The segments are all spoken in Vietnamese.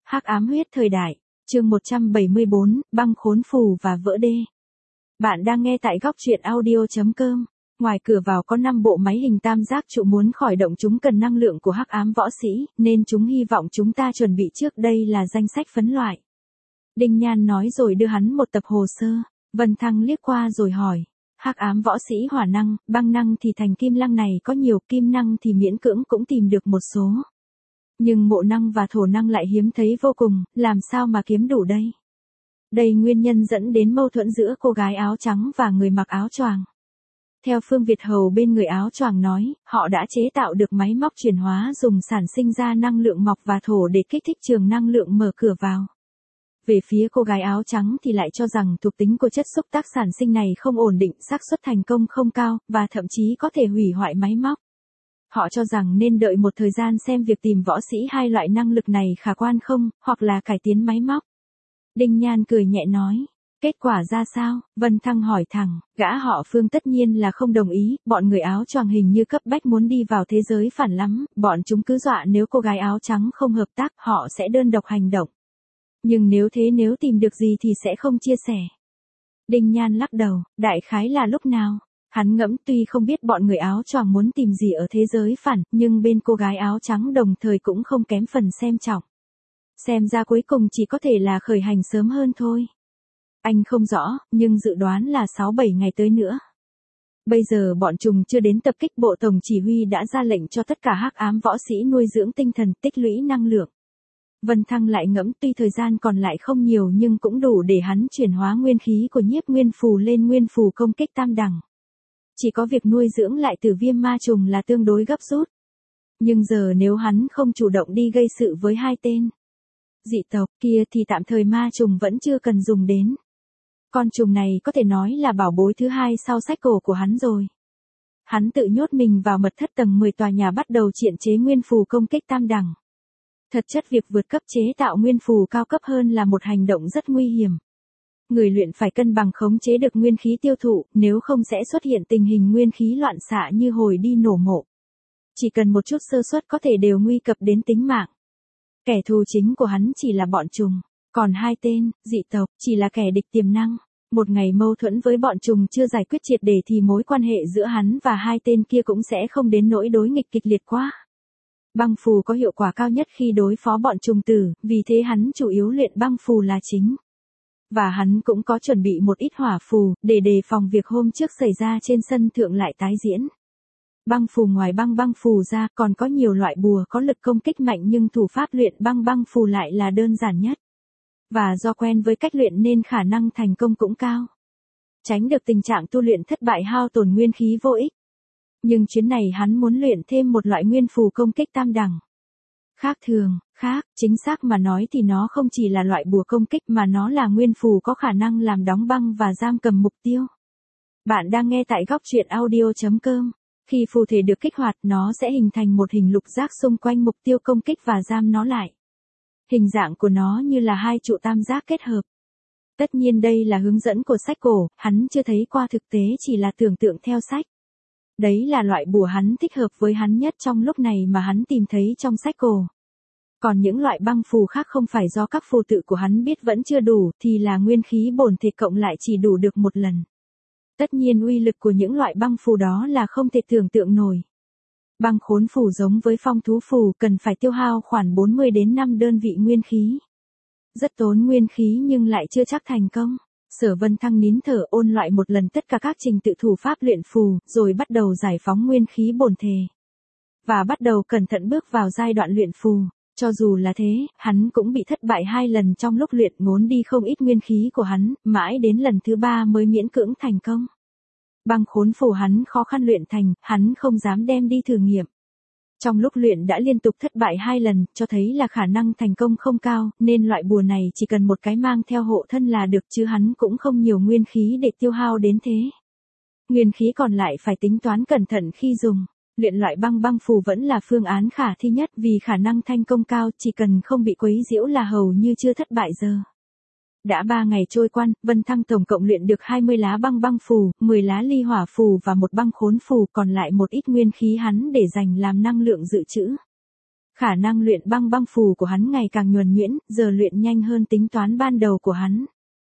Hắc ám huyết thời đại, chương 174, băng khốn phù và vỡ đê. Bạn đang nghe tại góc truyện audio.com. Ngoài cửa vào có 5 bộ máy hình tam giác trụ, muốn khởi động chúng cần năng lượng của hắc ám võ sĩ, nên chúng hy vọng chúng ta chuẩn bị trước, đây là danh sách phấn loại. Đinh Nhan nói rồi đưa hắn một tập hồ sơ. Vân Thăng liếc qua rồi hỏi. Hắc ám võ sĩ hỏa năng, băng năng thì thành kim lăng này có nhiều, kim năng thì miễn cưỡng cũng tìm được một số. Nhưng mộ năng và thổ năng lại hiếm thấy vô cùng, làm sao mà kiếm đủ đây? Đây nguyên nhân dẫn đến mâu thuẫn giữa cô gái áo trắng và người mặc áo choàng. Theo Phương Việt Hầu bên người áo choàng nói, họ đã chế tạo được máy móc chuyển hóa dùng sản sinh ra năng lượng mộc và thổ để kích thích trường năng lượng mở cửa vào. Về phía cô gái áo trắng thì lại cho rằng thuộc tính của chất xúc tác sản sinh này không ổn định, xác suất thành công không cao, và thậm chí có thể hủy hoại máy móc. Họ cho rằng nên đợi một thời gian xem việc tìm võ sĩ hai loại năng lực này khả quan không, hoặc là cải tiến máy móc. Đinh Nhan cười nhẹ nói. Kết quả ra sao? Vân Thăng hỏi thẳng. Gã họ Phương tất nhiên là không đồng ý, bọn người áo choàng hình như cấp bách muốn đi vào thế giới phản lắm, bọn chúng cứ dọa nếu cô gái áo trắng không hợp tác, họ sẽ đơn độc hành động. Nhưng nếu tìm được gì thì sẽ không chia sẻ. Đinh Nhan lắc đầu, đại khái là lúc nào? Hắn ngẫm, tuy không biết bọn người áo choàng muốn tìm gì ở thế giới phản, nhưng bên cô gái áo trắng đồng thời cũng không kém phần xem trọng. Xem ra cuối cùng chỉ có thể là khởi hành sớm hơn thôi. Anh không rõ, nhưng dự đoán là 6-7 ngày tới nữa. Bây giờ bọn chúng chưa đến tập kích, bộ tổng chỉ huy đã ra lệnh cho tất cả hắc ám võ sĩ nuôi dưỡng tinh thần, tích lũy năng lượng. Vân Thăng lại ngẫm, tuy thời gian còn lại không nhiều nhưng cũng đủ để hắn chuyển hóa nguyên khí của nhiếp nguyên phù lên nguyên phù công kích tam đẳng. Chỉ có việc nuôi dưỡng lại tử viêm ma trùng là tương đối gấp rút. Nhưng giờ nếu hắn không chủ động đi gây sự với hai tên dị tộc kia thì tạm thời ma trùng vẫn chưa cần dùng đến. Con trùng này có thể nói là bảo bối thứ hai sau sách cổ của hắn rồi. Hắn tự nhốt mình vào mật thất tầng 10 tòa nhà, bắt đầu triển chế nguyên phù công kích tam đẳng. Thật chất việc vượt cấp chế tạo nguyên phù cao cấp hơn là một hành động rất nguy hiểm. Người luyện phải cân bằng khống chế được nguyên khí tiêu thụ, nếu không sẽ xuất hiện tình hình nguyên khí loạn xạ như hồi đi nổ mộ. Chỉ cần một chút sơ suất có thể đều nguy cập đến tính mạng. Kẻ thù chính của hắn chỉ là bọn trùng, còn hai tên dị tộc chỉ là kẻ địch tiềm năng. Một ngày mâu thuẫn với bọn trùng chưa giải quyết triệt để thì mối quan hệ giữa hắn và hai tên kia cũng sẽ không đến nỗi đối nghịch kịch liệt quá. Băng phù có hiệu quả cao nhất khi đối phó bọn trùng tử, vì thế hắn chủ yếu luyện băng phù là chính. Và hắn cũng có chuẩn bị một ít hỏa phù, để đề phòng việc hôm trước xảy ra trên sân thượng lại tái diễn. Băng phù ngoài băng phù ra, còn có nhiều loại bùa có lực công kích mạnh, nhưng thủ pháp luyện băng phù lại là đơn giản nhất. Và do quen với cách luyện nên khả năng thành công cũng cao. Tránh được tình trạng tu luyện thất bại hao tổn nguyên khí vô ích. Nhưng chuyến này hắn muốn luyện thêm một loại nguyên phù công kích tam đẳng. Chính xác mà nói thì nó không chỉ là loại bùa công kích mà nó là nguyên phù có khả năng làm đóng băng và giam cầm mục tiêu. Bạn đang nghe tại góc truyện audio.com. Khi phù thể được kích hoạt, nó sẽ hình thành một hình lục giác xung quanh mục tiêu công kích và giam nó lại. Hình dạng của nó như là hai trụ tam giác kết hợp. Tất nhiên đây là hướng dẫn của sách cổ, hắn chưa thấy qua thực tế, chỉ là tưởng tượng theo sách. Đấy là loại bùa hắn thích hợp với hắn nhất trong lúc này mà hắn tìm thấy trong sách cổ. Còn những loại băng phù khác không phải do các phù tự của hắn biết vẫn chưa đủ, thì là nguyên khí bổn thể cộng lại chỉ đủ được một lần. Tất nhiên uy lực của những loại băng phù đó là không thể tưởng tượng nổi. Băng khốn phù giống với phong thú phù, cần phải tiêu hao khoảng 40 đến 5 đơn vị nguyên khí. Rất tốn nguyên khí nhưng lại chưa chắc thành công. Sở Vân Thăng nín thở ôn loại một lần tất cả các trình tự thủ pháp luyện phù, rồi bắt đầu giải phóng nguyên khí bổn thể. Và bắt đầu cẩn thận bước vào giai đoạn luyện phù. Cho dù là thế, hắn cũng bị thất bại 2 lần trong lúc luyện, ngốn đi không ít nguyên khí của hắn, mãi đến lần thứ 3 mới miễn cưỡng thành công. Băng khốn phù hắn khó khăn luyện thành, hắn không dám đem đi thử nghiệm. Trong lúc luyện đã liên tục thất bại 2 lần, cho thấy là khả năng thành công không cao, nên loại bùa này chỉ cần một cái mang theo hộ thân là được, chứ hắn cũng không nhiều nguyên khí để tiêu hao đến thế. Nguyên khí còn lại phải tính toán cẩn thận khi dùng. Luyện loại băng phù vẫn là phương án khả thi nhất, vì khả năng thành công cao, chỉ cần không bị quấy nhiễu là hầu như chưa thất bại giờ. Đã 3 ngày trôi qua, Vân Thăng tổng cộng luyện được 20 lá băng phù, 10 lá ly hỏa phù và một băng khốn phù, còn lại một ít nguyên khí hắn để dành làm năng lượng dự trữ. Khả năng luyện băng phù của hắn ngày càng nhuần nhuyễn, giờ luyện nhanh hơn tính toán ban đầu của hắn.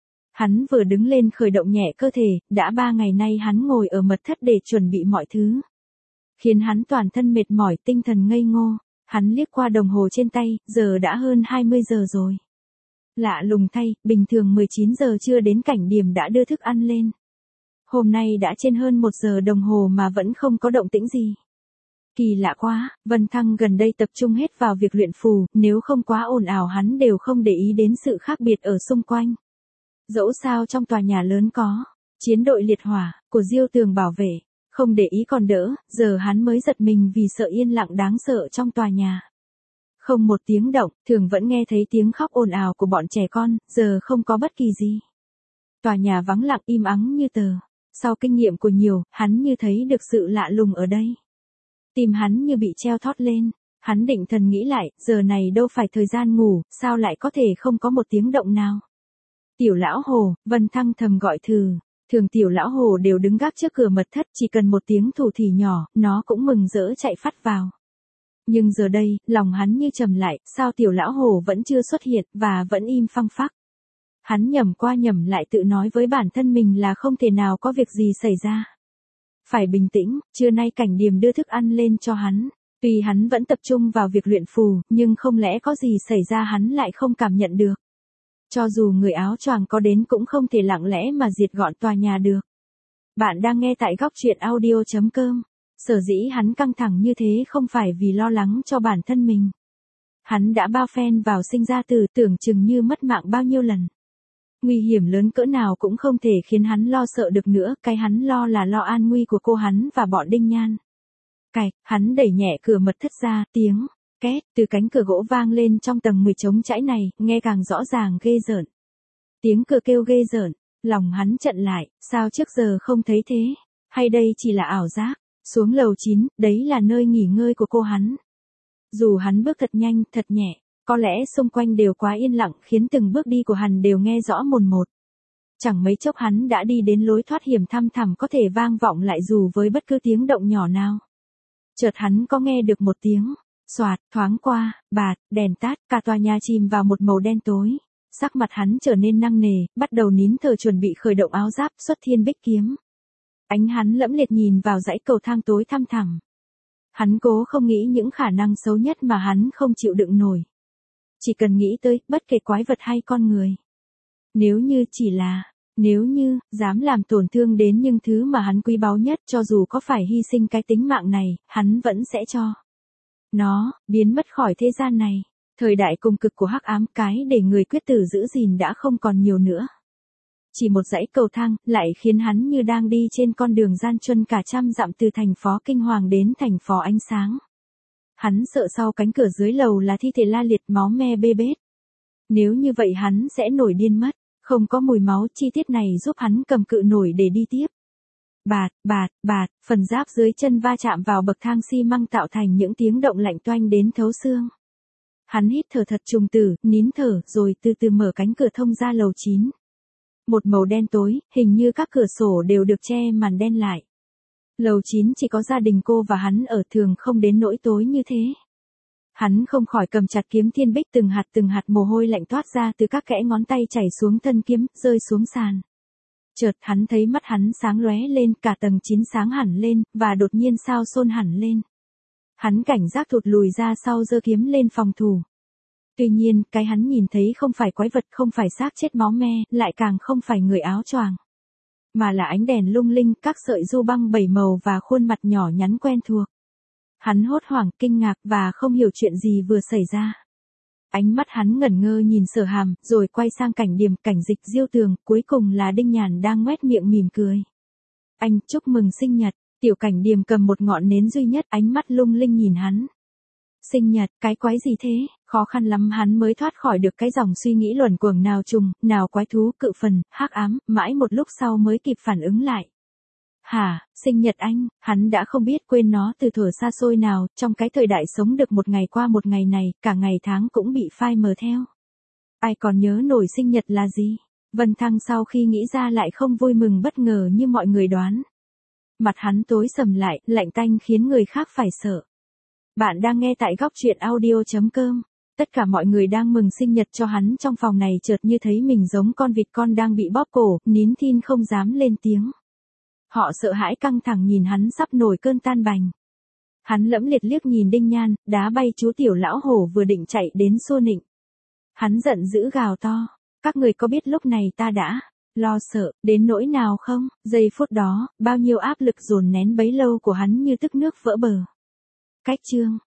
Hắn vừa đứng lên khởi động nhẹ cơ thể, đã 3 ngày nay hắn ngồi ở mật thất để chuẩn bị mọi thứ. Khiến hắn toàn thân mệt mỏi, tinh thần ngây ngô. Hắn liếc qua đồng hồ trên tay, giờ đã hơn 20 giờ rồi. Lạ lùng thay, bình thường 19 giờ chưa đến cảnh điểm đã đưa thức ăn lên. Hôm nay đã trên hơn 1 giờ đồng hồ mà vẫn không có động tĩnh gì. Kỳ lạ quá, Vân Thăng gần đây tập trung hết vào việc luyện phù, nếu không quá ồn ào hắn đều không để ý đến sự khác biệt ở xung quanh. Dẫu sao trong tòa nhà lớn có chiến đội liệt hỏa của Diêu Tường bảo vệ, không để ý còn đỡ, giờ hắn mới giật mình vì sợ yên lặng đáng sợ trong tòa nhà. Không một tiếng động, thường vẫn nghe thấy tiếng khóc ồn ào của bọn trẻ con, giờ không có bất kỳ gì. Tòa nhà vắng lặng im ắng như tờ. Sau kinh nghiệm của nhiều, hắn như thấy được sự lạ lùng ở đây. Tim hắn như bị treo thót lên. Hắn định thần nghĩ lại, giờ này đâu phải thời gian ngủ, sao lại có thể không có một tiếng động nào. Tiểu lão hồ, Vân Thăng thầm gọi thừ. Thường tiểu lão hồ đều đứng gác trước cửa mật thất, chỉ cần một tiếng thủ thỉ nhỏ, nó cũng mừng rỡ chạy phắt vào. Nhưng giờ đây, lòng hắn như trầm lại, sao tiểu lão hồ vẫn chưa xuất hiện, và vẫn im phăng phắc. Hắn nhẩm qua nhẩm lại tự nói với bản thân mình là không thể nào có việc gì xảy ra. Phải bình tĩnh, trưa nay cảnh điểm đưa thức ăn lên cho hắn. Tuy hắn vẫn tập trung vào việc luyện phù, nhưng không lẽ có gì xảy ra hắn lại không cảm nhận được. Cho dù người áo choàng có đến cũng không thể lặng lẽ mà diệt gọn tòa nhà được. Bạn đang nghe tại góc truyện audio.com. Sở dĩ hắn căng thẳng như thế không phải vì lo lắng cho bản thân mình. Hắn đã bao phen vào sinh ra tử, tưởng chừng như mất mạng bao nhiêu lần. Nguy hiểm lớn cỡ nào cũng không thể khiến hắn lo sợ được nữa, cái hắn lo là lo an nguy của cô hắn và bọn Đinh Nhan. Cạch, hắn đẩy nhẹ cửa mật thất ra, tiếng két từ cánh cửa gỗ vang lên trong tầng 10 trống trãi này, nghe càng rõ ràng ghê rợn. Tiếng cửa kêu ghê rợn, lòng hắn chận lại, sao trước giờ không thấy thế, hay đây chỉ là ảo giác. Xuống lầu 9, đấy là nơi nghỉ ngơi của cô hắn. Dù hắn bước thật nhanh, thật nhẹ, có lẽ xung quanh đều quá yên lặng khiến từng bước đi của hắn đều nghe rõ mồn một. Chẳng mấy chốc hắn đã đi đến lối thoát hiểm thăm thẳm có thể vang vọng lại dù với bất cứ tiếng động nhỏ nào. Chợt hắn có nghe được một tiếng xoạt, thoáng qua, bạt, đèn tắt, cả tòa nhà chìm vào một màu đen tối. Sắc mặt hắn trở nên nặng nề, bắt đầu nín thở chuẩn bị khởi động áo giáp xuất thiên bích kiếm. Ánh hắn lẫm liệt nhìn vào dãy cầu thang tối thăm thẳm. Hắn cố không nghĩ những khả năng xấu nhất mà hắn không chịu đựng nổi. Chỉ cần nghĩ tới bất kể quái vật hay con người. Nếu như, dám làm tổn thương đến những thứ mà hắn quý báu nhất, cho dù có phải hy sinh cái tính mạng này, hắn vẫn sẽ cho nó biến mất khỏi thế gian này. Thời đại cùng cực của hắc ám, cái để người quyết tử giữ gìn đã không còn nhiều nữa. Chỉ một dãy cầu thang, lại khiến hắn như đang đi trên con đường gian truân cả trăm dặm từ thành phố kinh hoàng đến thành phố ánh sáng. Hắn sợ sau cánh cửa dưới lầu là thi thể la liệt máu me bê bết. Nếu như vậy hắn sẽ nổi điên mất, không có mùi máu, chi tiết này giúp hắn cầm cự nổi để đi tiếp. Bạt, phần giáp dưới chân va chạm vào bậc thang xi măng tạo thành những tiếng động lạnh toanh đến thấu xương. Hắn hít thở thật trùng tử, nín thở, rồi từ từ mở cánh cửa thông ra lầu 9. Một màu đen tối, hình như các cửa sổ đều được che màn đen lại. Lầu 9 chỉ có gia đình cô và hắn ở, thường không đến nỗi tối như thế. Hắn không khỏi cầm chặt kiếm thiên bích, từng hạt mồ hôi lạnh toát ra từ các kẽ ngón tay chảy xuống thân kiếm, rơi xuống sàn. Chợt hắn thấy mắt hắn sáng lóe lên, cả tầng 9 sáng hẳn lên, và đột nhiên sao xôn hẳn lên. Hắn cảnh giác thụt lùi ra sau giơ kiếm lên phòng thủ. Tuy nhiên, cái hắn nhìn thấy không phải quái vật, không phải xác chết máu me, lại càng không phải người áo choàng. Mà là ánh đèn lung linh, các sợi du băng 7 màu và khuôn mặt nhỏ nhắn quen thuộc. Hắn hốt hoảng, kinh ngạc và không hiểu chuyện gì vừa xảy ra. Ánh mắt hắn ngẩn ngơ nhìn Sở Hàm, rồi quay sang cảnh điểm, cảnh dịch, Diêu Tường, cuối cùng là Đinh Nhàn đang ngoét miệng mỉm cười. Anh, chúc mừng sinh nhật. Tiểu cảnh điểm cầm một ngọn nến duy nhất, ánh mắt lung linh nhìn hắn. Sinh nhật, cái quái gì thế? Khó khăn lắm hắn mới thoát khỏi được cái dòng suy nghĩ luẩn quẩn nào trùng, nào quái thú, cự phần, hắc ám, mãi một lúc sau mới kịp phản ứng lại. Hả, sinh nhật anh, hắn đã không biết quên nó từ thuở xa xôi nào, trong cái thời đại sống được một ngày qua một ngày này, cả ngày tháng cũng bị phai mờ theo. Ai còn nhớ nổi sinh nhật là gì? Vân Thăng sau khi nghĩ ra lại không vui mừng bất ngờ như mọi người đoán. Mặt hắn tối sầm lại, lạnh tanh khiến người khác phải sợ. Bạn đang nghe tại góc truyện audio.com. Tất cả mọi người đang mừng sinh nhật cho hắn trong phòng này chợt như thấy mình giống con vịt con đang bị bóp cổ, nín thinh không dám lên tiếng. Họ sợ hãi căng thẳng nhìn hắn sắp nổi cơn tan bành. Hắn lẫm liệt liếc nhìn Đinh Nhan, đá bay chú tiểu lão hổ vừa định chạy đến xô nịnh. Hắn giận dữ gào to. Các người có biết lúc này ta đã lo sợ đến nỗi nào không? Giây phút đó, bao nhiêu áp lực dồn nén bấy lâu của hắn như tức nước vỡ bờ. Cách chương